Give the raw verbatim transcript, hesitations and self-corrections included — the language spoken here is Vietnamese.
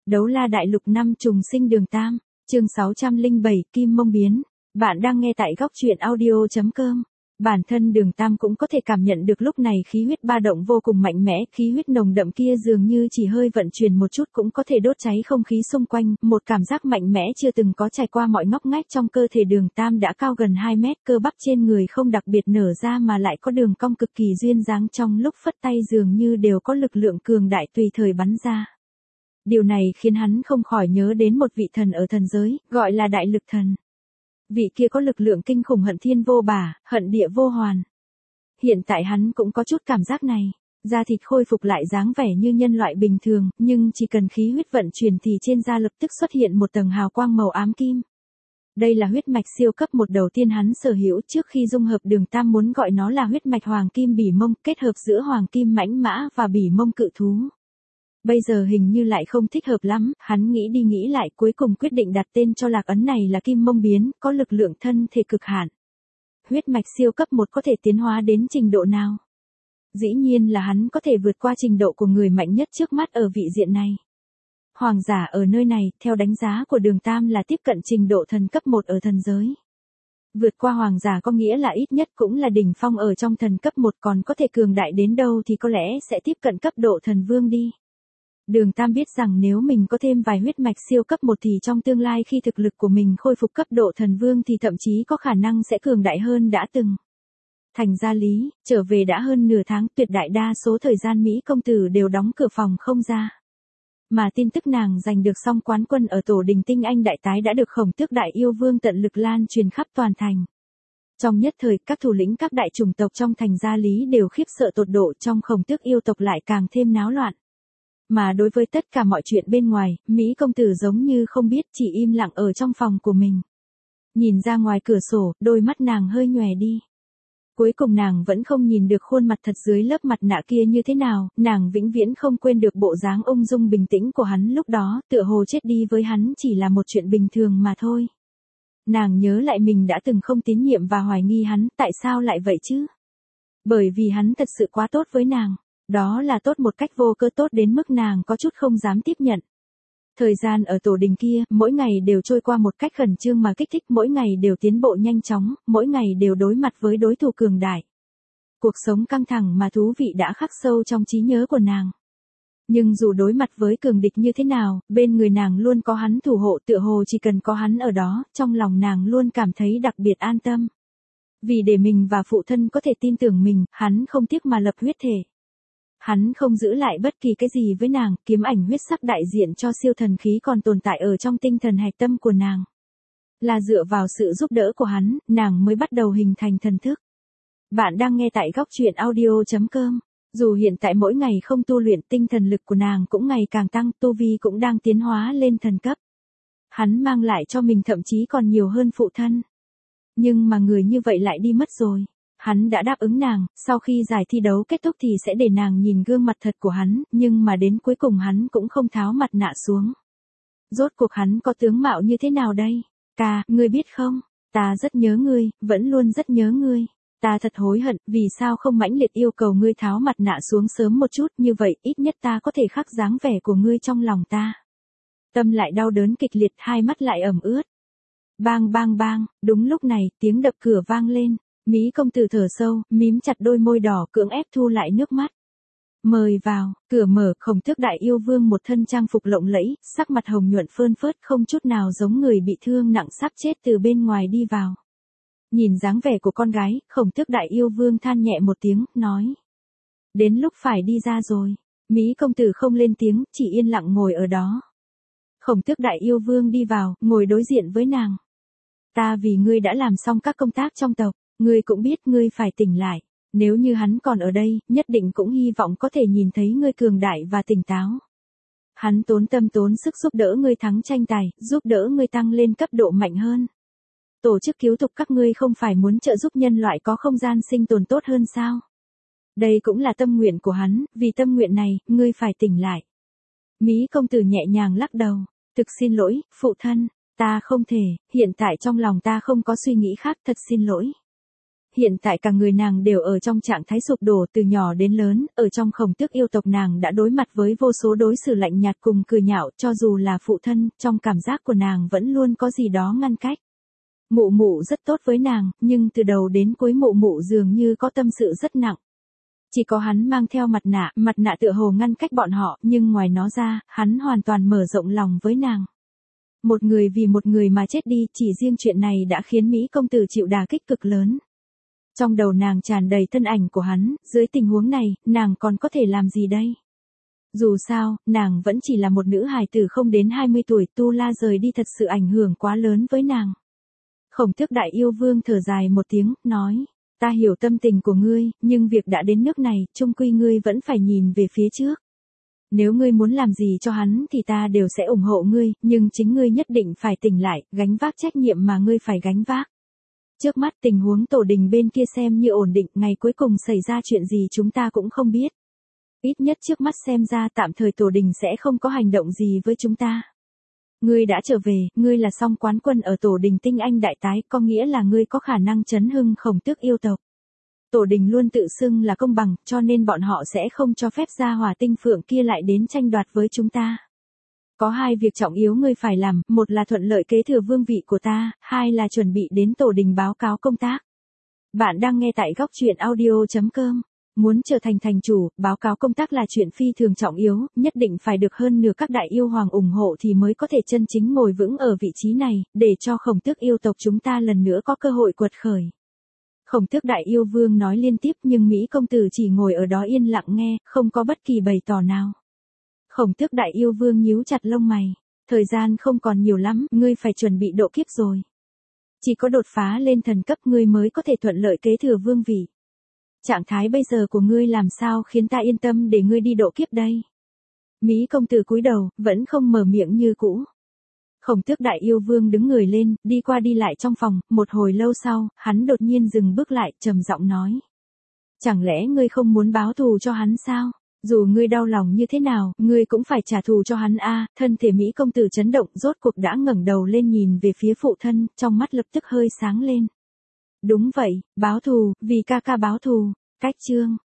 Đấu la đại lục năm trùng sinh đường tam, chương sáu trăm lẻ bảy Kim Mông biến. Bạn đang nghe tại góc truyện audio.com. Bản thân đường tam cũng có thể cảm nhận được lúc này khí huyết ba động vô cùng mạnh mẽ, khí huyết nồng đậm kia dường như chỉ hơi vận chuyển một chút cũng có thể đốt cháy không khí xung quanh, một cảm giác mạnh mẽ chưa từng có trải qua mọi ngóc ngách trong cơ thể đường tam đã cao gần hai mét, cơ bắp trên người không đặc biệt nở ra mà lại có đường cong cực kỳ duyên dáng, trong lúc phất tay dường như đều có lực lượng cường đại tùy thời bắn ra. Điều này khiến hắn không khỏi nhớ đến một vị thần ở thần giới, gọi là Đại Lực Thần. Vị kia có lực lượng kinh khủng hận thiên vô bả, hận địa vô hoàn. Hiện tại hắn cũng có chút cảm giác này, da thịt khôi phục lại dáng vẻ như nhân loại bình thường, nhưng chỉ cần khí huyết vận chuyển thì trên da lập tức xuất hiện một tầng hào quang màu ám kim. Đây là huyết mạch siêu cấp một đầu tiên hắn sở hữu, trước khi dung hợp đường tam muốn gọi nó là huyết mạch hoàng kim bỉ mông, kết hợp giữa hoàng kim mãnh mã và bỉ mông cự thú. Bây giờ hình như lại không thích hợp lắm, hắn nghĩ đi nghĩ lại cuối cùng quyết định đặt tên cho lạc ấn này là Kim Mông biến, có lực lượng thân thể cực hạn. Huyết mạch siêu cấp một có thể tiến hóa đến trình độ nào? Dĩ nhiên là hắn có thể vượt qua trình độ của người mạnh nhất trước mắt ở vị diện này. Hoàng giả ở nơi này, theo đánh giá của đường tam là tiếp cận trình độ thần cấp một ở thần giới. Vượt qua hoàng giả có nghĩa là ít nhất cũng là đỉnh phong ở trong thần cấp một, còn có thể cường đại đến đâu thì có lẽ sẽ tiếp cận cấp độ thần vương đi. Đường Tam biết rằng nếu mình có thêm vài huyết mạch siêu cấp một thì trong tương lai khi thực lực của mình khôi phục cấp độ thần vương thì thậm chí có khả năng sẽ cường đại hơn đã từng. Thành Gia Lý, trở về đã hơn nửa tháng, tuyệt đại đa số thời gian Mỹ công tử đều đóng cửa phòng không ra. Mà tin tức nàng giành được xong quán quân ở tổ đình tinh anh đại tái đã được Khổng Tước Đại Yêu Vương tận lực lan truyền khắp toàn thành. Trong nhất thời, các thủ lĩnh các đại chủng tộc trong Thành Gia Lý đều khiếp sợ tột độ, trong Khổng Tước yêu tộc lại càng thêm náo loạn. Mà đối với tất cả mọi chuyện bên ngoài, Mỹ công tử giống như không biết, chỉ im lặng ở trong phòng của mình. Nhìn ra ngoài cửa sổ, đôi mắt nàng hơi nhòe đi. Cuối cùng nàng vẫn không nhìn được khuôn mặt thật dưới lớp mặt nạ kia như thế nào, nàng vĩnh viễn không quên được bộ dáng ung dung bình tĩnh của hắn lúc đó, tựa hồ chết đi với hắn chỉ là một chuyện bình thường mà thôi. Nàng nhớ lại mình đã từng không tín nhiệm và hoài nghi hắn, tại sao lại vậy chứ? Bởi vì hắn thật sự quá tốt với nàng. Đó là tốt một cách vô cơ, tốt đến mức nàng có chút không dám tiếp nhận. Thời gian ở tổ đình kia, mỗi ngày đều trôi qua một cách khẩn trương mà kích thích, mỗi ngày đều tiến bộ nhanh chóng, mỗi ngày đều đối mặt với đối thủ cường đại. Cuộc sống căng thẳng mà thú vị đã khắc sâu trong trí nhớ của nàng. Nhưng dù đối mặt với cường địch như thế nào, bên người nàng luôn có hắn thủ hộ, tựa hồ chỉ cần có hắn ở đó, trong lòng nàng luôn cảm thấy đặc biệt an tâm. Vì để mình và phụ thân có thể tin tưởng mình, hắn không tiếc mà lập huyết thể. Hắn không giữ lại bất kỳ cái gì với nàng, kiếm ảnh huyết sắc đại diện cho siêu thần khí còn tồn tại ở trong tinh thần hạch tâm của nàng. Là dựa vào sự giúp đỡ của hắn, nàng mới bắt đầu hình thành thần thức. Bạn đang nghe tại góc truyện audio.com. Dù hiện tại mỗi ngày không tu luyện, tinh thần lực của nàng cũng ngày càng tăng, tu vi cũng đang tiến hóa lên thần cấp. Hắn mang lại cho mình thậm chí còn nhiều hơn phụ thân. Nhưng mà người như vậy lại đi mất rồi. Hắn đã đáp ứng nàng, sau khi giải thi đấu kết thúc thì sẽ để nàng nhìn gương mặt thật của hắn, nhưng mà đến cuối cùng hắn cũng không tháo mặt nạ xuống. Rốt cuộc hắn có tướng mạo như thế nào đây? Ca, ngươi biết không? Ta rất nhớ ngươi, vẫn luôn rất nhớ ngươi. Ta thật hối hận, vì sao không mãnh liệt yêu cầu ngươi tháo mặt nạ xuống sớm một chút, như vậy ít nhất ta có thể khắc dáng vẻ của ngươi trong lòng ta. Tâm lại đau đớn kịch liệt, hai mắt lại ẩm ướt. Bang bang bang, đúng lúc này, tiếng đập cửa vang lên. Mỹ công tử thở sâu, mím chặt đôi môi đỏ, cưỡng ép thu lại nước mắt. Mời vào, cửa mở, Khổng Tước Đại Yêu Vương một thân trang phục lộng lẫy, sắc mặt hồng nhuận phơn phớt không chút nào giống người bị thương nặng sắp chết từ bên ngoài đi vào. Nhìn dáng vẻ của con gái, Khổng Tước Đại Yêu Vương than nhẹ một tiếng, nói. Đến lúc phải đi ra rồi. Mỹ công tử không lên tiếng, chỉ yên lặng ngồi ở đó. Khổng Tước Đại Yêu Vương đi vào, ngồi đối diện với nàng. Ta vì ngươi đã làm xong các công tác trong tộc. Ngươi cũng biết ngươi phải tỉnh lại, nếu như hắn còn ở đây, nhất định cũng hy vọng có thể nhìn thấy ngươi cường đại và tỉnh táo. Hắn tốn tâm tốn sức giúp đỡ ngươi thắng tranh tài, giúp đỡ ngươi tăng lên cấp độ mạnh hơn. Tổ chức cứu tục các ngươi không phải muốn trợ giúp nhân loại có không gian sinh tồn tốt hơn sao? Đây cũng là tâm nguyện của hắn, vì tâm nguyện này, ngươi phải tỉnh lại. Mỹ công tử nhẹ nhàng lắc đầu, thực xin lỗi, phụ thân, ta không thể, hiện tại trong lòng ta không có suy nghĩ khác, thật xin lỗi. hiện tại cả người nàng đều ở trong trạng thái sụp đổ từ nhỏ đến lớn, ở trong Khổng Tước yêu tộc nàng đã đối mặt với vô số đối xử lạnh nhạt cùng cười nhạo, cho dù là phụ thân, trong cảm giác của nàng vẫn luôn có gì đó ngăn cách. Mụ mụ rất tốt với nàng, nhưng từ đầu đến cuối mụ mụ dường như có tâm sự rất nặng. Chỉ có hắn mang theo mặt nạ, mặt nạ tựa hồ ngăn cách bọn họ, nhưng ngoài nó ra, hắn hoàn toàn mở rộng lòng với nàng. Một người vì một người mà chết đi, chỉ riêng chuyện này đã khiến Mỹ công tử chịu đả kích cực lớn. Trong đầu nàng tràn đầy thân ảnh của hắn, dưới tình huống này, nàng còn có thể làm gì đây? Dù sao, nàng vẫn chỉ là một nữ hài tử không đến hai mươi tuổi, Tu La rời đi thật sự ảnh hưởng quá lớn với nàng. Khổng Tước đại yêu vương thở dài một tiếng, nói, ta hiểu tâm tình của ngươi, nhưng việc đã đến nước này, chung quy ngươi vẫn phải nhìn về phía trước. Nếu ngươi muốn làm gì cho hắn thì ta đều sẽ ủng hộ ngươi, nhưng chính ngươi nhất định phải tỉnh lại, gánh vác trách nhiệm mà ngươi phải gánh vác. Trước mắt tình huống tổ đình bên kia xem như ổn định, ngày cuối cùng xảy ra chuyện gì chúng ta cũng không biết. Ít nhất trước mắt xem ra tạm thời tổ đình sẽ không có hành động gì với chúng ta. Ngươi đã trở về, ngươi là song quán quân ở tổ đình tinh anh đại tái, có nghĩa là ngươi có khả năng chấn hưng Khổng Tước yêu tộc. Tổ đình luôn tự xưng là công bằng, cho nên bọn họ sẽ không cho phép gia hỏa tinh phượng kia lại đến tranh đoạt với chúng ta. Có hai việc trọng yếu ngươi phải làm, một là thuận lợi kế thừa vương vị của ta, hai là chuẩn bị đến tổ đình báo cáo công tác. Bạn đang nghe tại góc truyện audio chấm com. Muốn trở thành thành chủ, báo cáo công tác là chuyện phi thường trọng yếu, nhất định phải được hơn nửa các đại yêu hoàng ủng hộ thì mới có thể chân chính ngồi vững ở vị trí này, để cho Khổng Tước yêu tộc chúng ta lần nữa có cơ hội quật khởi. Khổng Tước đại yêu vương nói liên tiếp nhưng Mỹ công tử chỉ ngồi ở đó yên lặng nghe, không có bất kỳ bày tỏ nào. Khổng Tước đại yêu vương nhíu chặt lông mày, thời gian không còn nhiều lắm, ngươi phải chuẩn bị độ kiếp rồi. Chỉ có đột phá lên thần cấp ngươi mới có thể thuận lợi kế thừa vương vị. Trạng thái bây giờ của ngươi làm sao khiến ta yên tâm để ngươi đi độ kiếp đây? Mỹ công tử cúi đầu, vẫn không mở miệng như cũ. Khổng Tước đại yêu vương đứng người lên, đi qua đi lại trong phòng, một hồi lâu sau, hắn đột nhiên dừng bước lại, trầm giọng nói. Chẳng lẽ ngươi không muốn báo thù cho hắn sao? Dù ngươi đau lòng như thế nào, ngươi cũng phải trả thù cho hắn a. Thân thể Mỹ công tử chấn động, rốt cuộc đã ngẩng đầu lên nhìn về phía phụ thân, trong mắt lập tức hơi sáng lên. Đúng vậy, báo thù, vì ca ca báo thù. Cách chương